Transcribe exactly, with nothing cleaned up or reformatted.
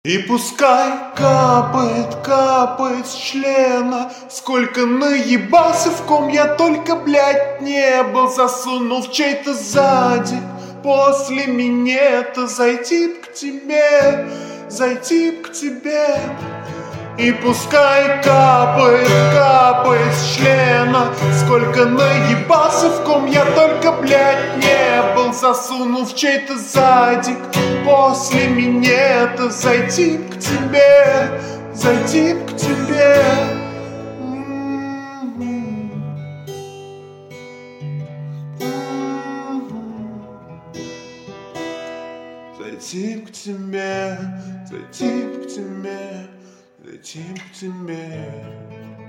И пускай капает, капает с члена, сколько наебался в ком я только, блядь, не был. Засунул в чей-то задик, после минета зайти б к тебе, зайти б к тебе. И пускай капает, капает с члена, сколько наебался в ком я только, блядь, не был. Засунул в чей-то задик, после минета зайти б к тебе, зайти б к тебе. Зайти б к тебе, зайти б к тебе, зайти б к тебе.